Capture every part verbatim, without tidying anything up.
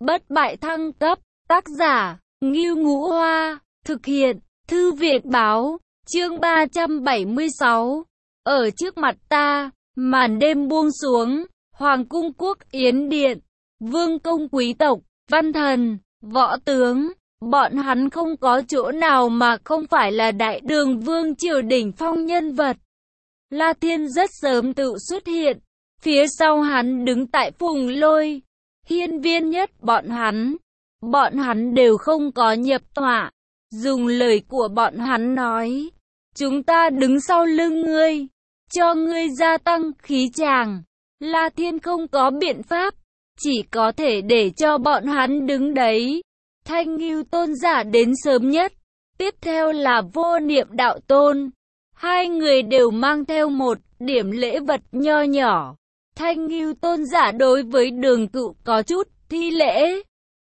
bất bại thăng cấp, tác giả, Ngưu Ngũ Hoa, thực hiện, Thư viện Báo, chương ba trăm bảy mươi sáu. Ở trước mặt ta, màn đêm buông xuống, Hoàng cung quốc yến điện, vương công quý tộc, văn thần, võ tướng, bọn hắn không có chỗ nào mà không phải là đại đường vương triều đỉnh phong nhân vật. La Thiên rất sớm tự xuất hiện, phía sau hắn đứng tại Phùng Lôi, hiên viên nhất bọn hắn. Bọn hắn đều không có nhập tọa, dùng lời của bọn hắn nói, chúng ta đứng sau lưng ngươi, cho ngươi gia tăng khí tràng. La Thiên không có biện pháp, chỉ có thể để cho bọn hắn đứng đấy. Thanh Ngưu tôn giả đến sớm nhất, tiếp theo là Vô Niệm đạo tôn. Hai người đều mang theo một điểm lễ vật nho nhỏ. Thanh Ngưu tôn giả đối với Đường Cựu có chút thi lễ,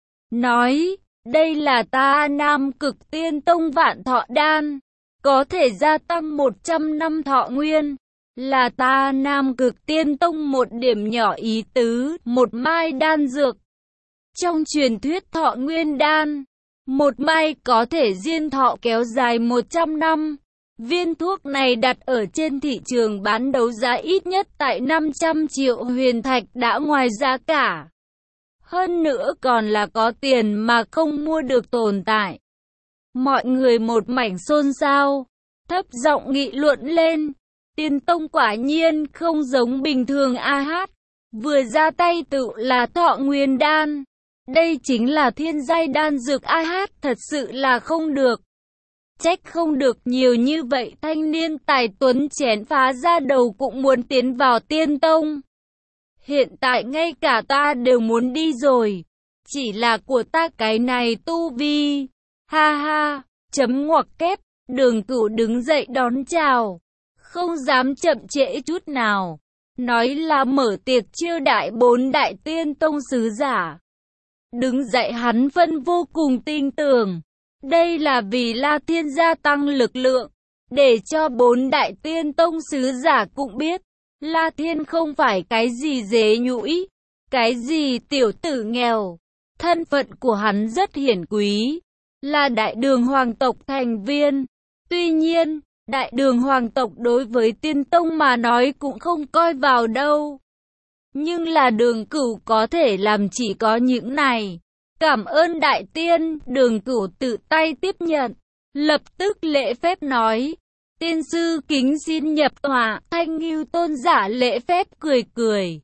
nói, đây là ta Nam Cực Tiên Tông Vạn Thọ Đan, có thể gia tăng một trăm năm thọ nguyên, là ta Nam Cực Tiên Tông một điểm nhỏ ý tứ, một mai đan dược. Trong truyền thuyết thọ nguyên đan, một mai có thể diên thọ kéo dài một trăm năm. Viên thuốc này đặt ở trên thị trường bán đấu giá ít nhất tại năm trăm triệu huyền thạch đã ngoài giá cả. Hơn nữa còn là có tiền mà không mua được tồn tại. Mọi người một mảnh xôn xao, thấp giọng nghị luận lên. Tiên Tông quả nhiên không giống bình thường a hát. Vừa ra tay tự là thọ nguyên đan. Đây chính là thiên giai đan dược a hát, thật sự là không được. Trách không được nhiều như vậy thanh niên tài tuấn chén phá ra đầu cũng muốn tiến vào Tiên Tông. Hiện tại ngay cả ta đều muốn đi rồi. Chỉ là của ta cái này tu vi. Ha ha, chấm ngoặc kép, Đường Cửu đứng dậy đón chào. Không dám chậm trễ chút nào. Nói là mở tiệc chiêu đại bốn đại Tiên Tông sứ giả. Đứng dậy hắn phân vô cùng tin tưởng. Đây là vì La Thiên gia tăng lực lượng. Để cho bốn đại Tiên Tông sứ giả cũng biết. La Thiên không phải cái gì dế nhũi, cái gì tiểu tử nghèo. Thân phận của hắn rất hiển quý, là đại đường hoàng tộc thành viên. Tuy nhiên, đại đường hoàng tộc đối với Tiên Tông mà nói cũng không coi vào đâu. Nhưng là Đường Cửu có thể làm chỉ có những này. Cảm ơn đại tiên, Đường Cửu tự tay tiếp nhận, lập tức lễ phép nói. Tiên sư kính xin nhập tọa. Thanh Ngưu tôn giả lễ phép cười cười,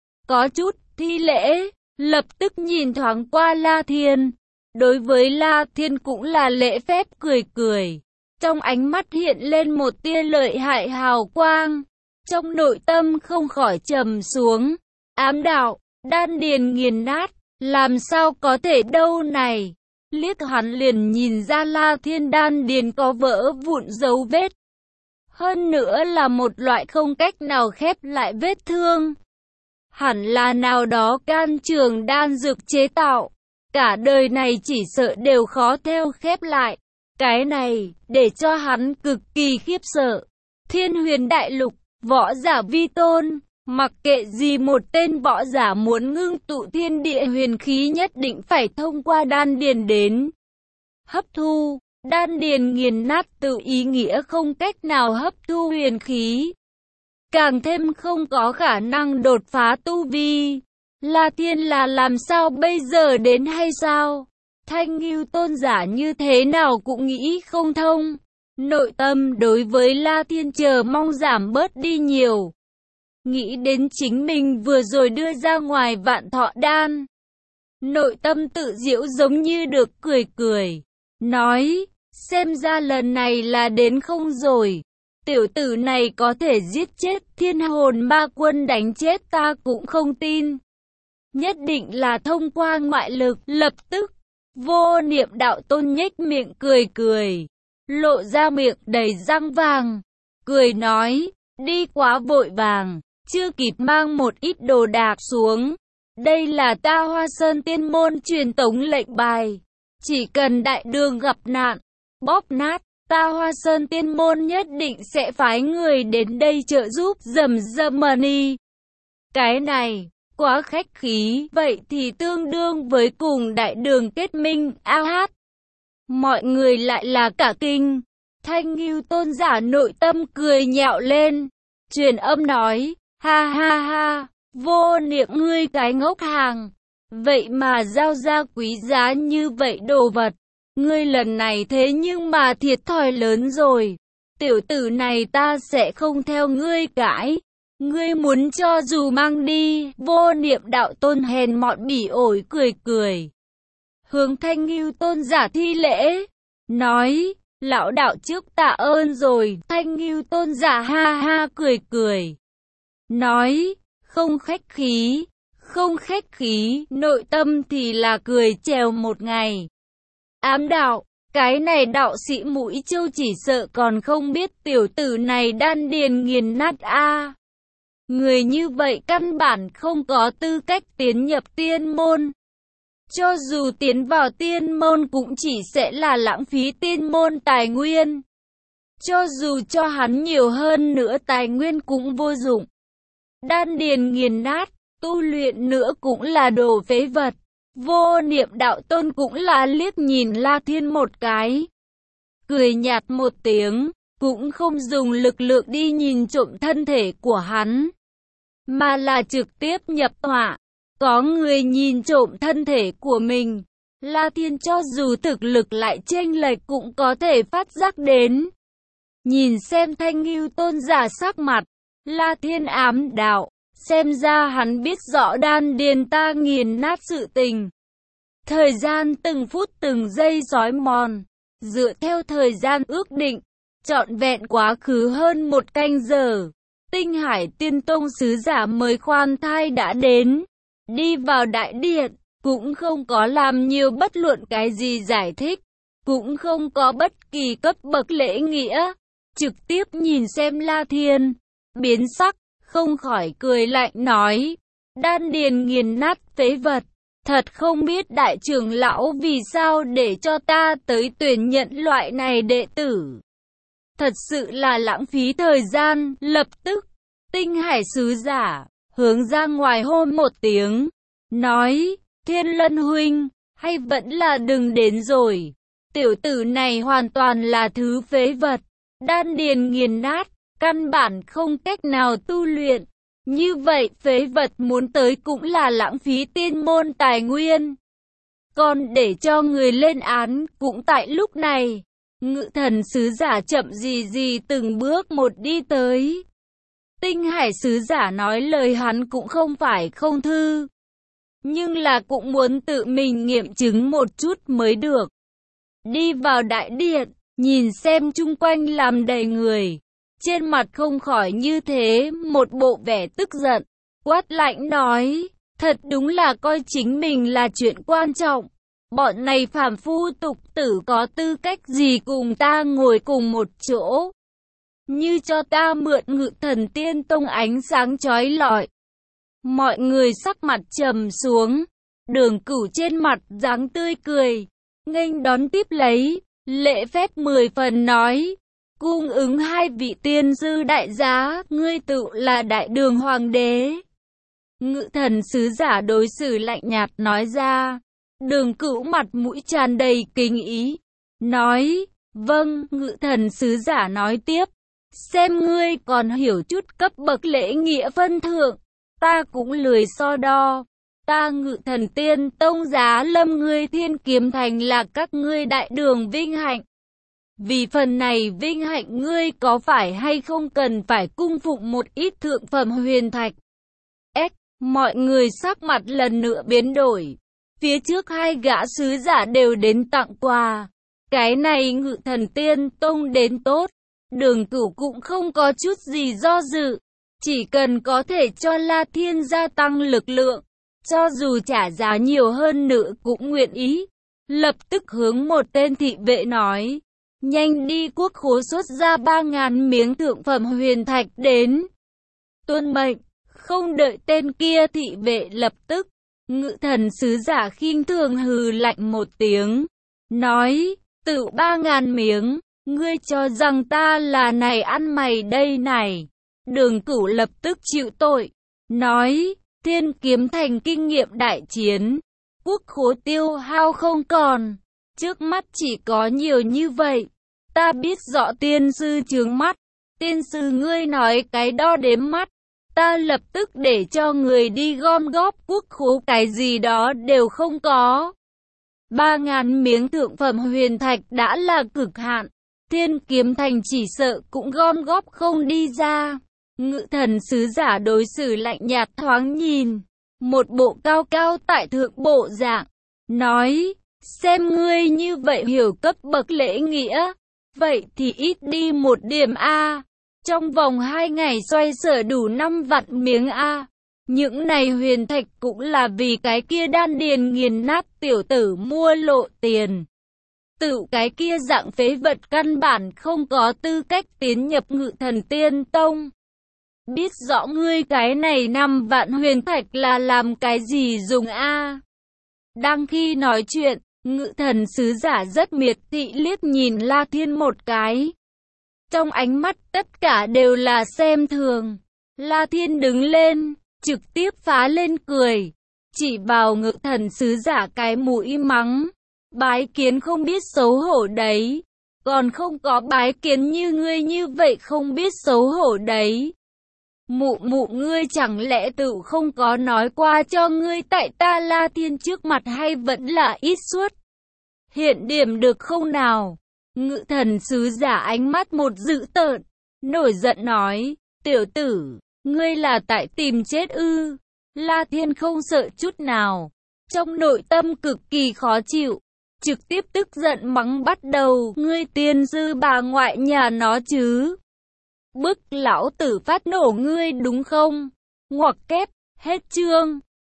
có chút thi lễ, lập tức nhìn thoáng qua La Thiên. Đối với La Thiên cũng là lễ phép cười cười, trong ánh mắt hiện lên một tia lợi hại hào quang, trong nội tâm không khỏi trầm xuống, ám đạo, đan điền nghiền nát, làm sao có thể đâu này. Liếc hắn liền nhìn ra La Thiên đan điền có vỡ vụn dấu vết. Hơn nữa là một loại không cách nào khép lại vết thương. Hẳn là nào đó can trường đan dược chế tạo. Cả đời này chỉ sợ đều khó theo khép lại. Cái này, để cho hắn cực kỳ khiếp sợ. Thiên Huyền Đại Lục, võ giả vi tôn. Mặc kệ gì một tên võ giả muốn ngưng tụ thiên địa huyền khí nhất định phải thông qua đan điền đến hấp thu. Đan điền nghiền nát tự ý nghĩa không cách nào hấp thu huyền khí. Càng thêm không có khả năng đột phá tu vi. La Thiên là làm sao bây giờ đến hay sao? Thanh Ngưu tôn giả như thế nào cũng nghĩ không thông. Nội tâm đối với La Thiên chờ mong giảm bớt đi nhiều. Nghĩ đến chính mình vừa rồi đưa ra ngoài Vạn Thọ Đan. Nội tâm tự giễu giống như được cười cười. Nói, xem ra lần này là đến không rồi. Tiểu tử này có thể giết chết Thiên Hồn Ma Quân, đánh chết ta cũng không tin. Nhất định là thông qua ngoại lực. Lập tức, Vô Niệm đạo tôn nhếch miệng cười cười, lộ ra miệng đầy răng vàng, cười nói, đi quá vội vàng, chưa kịp mang một ít đồ đạc xuống. Đây là ta Hoa Sơn Tiên Môn truyền tống lệnh bài. Chỉ cần đại đường gặp nạn, bóp nát, ta Hoa Sơn Tiên Môn nhất định sẽ phái người đến đây trợ giúp. Dầm dầm money. Cái này, quá khách khí, vậy thì tương đương với cùng đại đường kết minh, a hát. Mọi người lại là cả kinh. Thanh Ngưu Tôn giả nội tâm cười nhạo lên, truyền âm nói, ha ha ha, Vô Niệm ngươi cái ngốc hàng, vậy mà giao ra quý giá như vậy đồ vật, ngươi lần này thế nhưng mà thiệt thòi lớn rồi, tiểu tử này ta sẽ không theo ngươi cãi, ngươi muốn cho dù mang đi. Vô Niệm đạo tôn hèn mọn bỉ ổi cười cười, hướng Thanh Ngưu Tôn giả thi lễ, nói, lão đạo trước tạ ơn rồi. Thanh Ngưu Tôn giả ha ha cười cười, nói, không khách khí, không khách khí, nội tâm thì là cười trèo một ngày. Ám đạo, cái này đạo sĩ mũi châu chỉ sợ còn không biết tiểu tử này đan điền nghiền nát a. Người như vậy căn bản không có tư cách tiến nhập tiên môn. Cho dù tiến vào tiên môn cũng chỉ sẽ là lãng phí tiên môn tài nguyên. Cho dù cho hắn nhiều hơn nữa tài nguyên cũng vô dụng. Đan điền nghiền nát, tu luyện nữa cũng là đồ phế vật. Vô Niệm đạo tôn cũng là liếc nhìn La Thiên một cái, cười nhạt một tiếng, cũng không dùng lực lượng đi nhìn trộm thân thể của hắn, mà là trực tiếp nhập tọa. Có người nhìn trộm thân thể của mình, La Thiên cho dù thực lực lại chênh lệch cũng có thể phát giác đến. Nhìn xem Thanh Ngưu Tôn giả sắc mặt, La Thiên ám đạo, xem ra hắn biết rõ đan điền ta nghiền nát sự tình. Thời gian từng phút từng giây sói mòn, dựa theo thời gian ước định, trọn vẹn quá khứ hơn một canh giờ, Tinh Hải Tiên Tông sứ giả mới khoan thai đã đến, đi vào đại điện, cũng không có làm nhiều bất luận cái gì giải thích, cũng không có bất kỳ cấp bậc lễ nghĩa, trực tiếp nhìn xem La Thiên, biến sắc, không khỏi cười lạnh nói, đan điền nghiền nát phế vật, thật không biết đại trưởng lão vì sao để cho ta tới tuyển nhận loại này đệ tử. Thật sự là lãng phí thời gian. Lập tức, Tinh Hải sứ giả, hướng ra ngoài hô một tiếng, nói, Thiên Lân huynh, hay vẫn là đừng đến rồi, tiểu tử này hoàn toàn là thứ phế vật, đan điền nghiền nát, căn bản không cách nào tu luyện. Như vậy phế vật muốn tới cũng là lãng phí tiên môn tài nguyên. Còn để cho người lên án cũng tại lúc này, Ngự Thần sứ giả chậm gì gì từng bước một đi tới. Tinh Hải sứ giả nói lời hắn cũng không phải không thư, nhưng là cũng muốn tự mình nghiệm chứng một chút mới được. Đi vào đại điện, nhìn xem chung quanh làm đầy người, trên mặt không khỏi như thế một bộ vẻ tức giận, quát lạnh nói, thật đúng là coi chính mình là chuyện quan trọng. Bọn này phàm phu tục tử có tư cách gì cùng ta ngồi cùng một chỗ? Như cho ta mượn Ngự Thần Tiên Tông ánh sáng chói lọi. Mọi người sắc mặt trầm xuống, Đường Cửu trên mặt dáng tươi cười, nghênh đón tiếp lấy, lễ phép mười phần nói, cung ứng hai vị tiên sư đại giá, ngươi tự là đại đường hoàng đế. Ngự Thần sứ giả đối xử lạnh nhạt nói ra. Đường Cửu mặt mũi tràn đầy kính ý, nói, vâng. Ngự Thần sứ giả nói tiếp, xem ngươi còn hiểu chút cấp bậc lễ nghĩa phân thượng, ta cũng lười so đo. Ta Ngự Thần Tiên Tông giá lâm ngươi Thiên Kiếm Thành là các ngươi đại đường vinh hạnh. Vì phần này vinh hạnh ngươi có phải hay không cần phải cung phụng một ít thượng phẩm huyền thạch? Ếch, mọi người sắc mặt lần nữa biến đổi. Phía trước hai gã sứ giả đều đến tặng quà. Cái này Ngự Thần Tiên Tông đến tốt. Đường Cửu cũng không có chút gì do dự. Chỉ cần có thể cho La Thiên gia tăng lực lượng, cho dù trả giá nhiều hơn nữa cũng nguyện ý. Lập tức hướng một tên thị vệ nói, nhanh đi quốc khố xuất ra ba ngàn miếng thượng phẩm huyền thạch đến. Tuân mệnh. Không đợi tên kia thị vệ lập tức, Ngự Thần sứ giả khinh thường hừ lạnh một tiếng, nói, tự ba ngàn miếng, ngươi cho rằng ta là này ăn mày đây này. Đường Cửu lập tức chịu tội, nói, Thiên Kiếm Thành kinh nghiệm đại chiến, quốc khố tiêu hao không còn, trước mắt chỉ có nhiều như vậy. Ta biết rõ tiên sư trướng mắt, tiên sư ngươi nói cái đo đếm mắt, ta lập tức để cho người đi gom góp quốc khố, cái gì đó đều không có. Ba ngàn miếng thượng phẩm huyền thạch đã là cực hạn, Thiên Kiếm Thành chỉ sợ cũng gom góp không đi ra. Ngự thần sứ giả đối xử lạnh nhạt, thoáng nhìn, một bộ cao cao tại thượng bộ dạng, nói, xem ngươi như vậy hiểu cấp bậc lễ nghĩa, vậy thì ít đi một điểm a. Trong vòng hai ngày xoay sở đủ năm vạn miếng a. Những này huyền thạch cũng là vì cái kia đan điền nghiền nát tiểu tử mua lộ tiền. Tự cái kia dạng phế vật căn bản không có tư cách tiến nhập Ngự Thần Tiên Tông. Biết rõ ngươi cái này năm vạn huyền thạch là làm cái gì dùng a? Đang khi nói chuyện, Ngự thần sứ giả rất miệt thị liếc nhìn La Thiên một cái. Trong ánh mắt tất cả đều là xem thường. La Thiên đứng lên, trực tiếp phá lên cười, chỉ vào Ngự thần sứ giả cái mũi mắng. Bái kiến không biết xấu hổ đấy, còn không có bái kiến như ngươi như vậy không biết xấu hổ đấy. Mụ mụ ngươi chẳng lẽ tự không có nói qua cho ngươi tại ta La Thiên trước mặt hay vẫn là ít suốt? Hiện điểm được không nào? Ngự thần sứ giả ánh mắt một dữ tợn, nổi giận nói, tiểu tử, ngươi là tại tìm chết ư? La Thiên không sợ chút nào, trong nội tâm cực kỳ khó chịu, trực tiếp tức giận mắng bắt đầu, ngươi tiên sư bà ngoại nhà nó chứ? Bức lão tử phát nổ ngươi đúng không? Ngoặc kép, hết chương.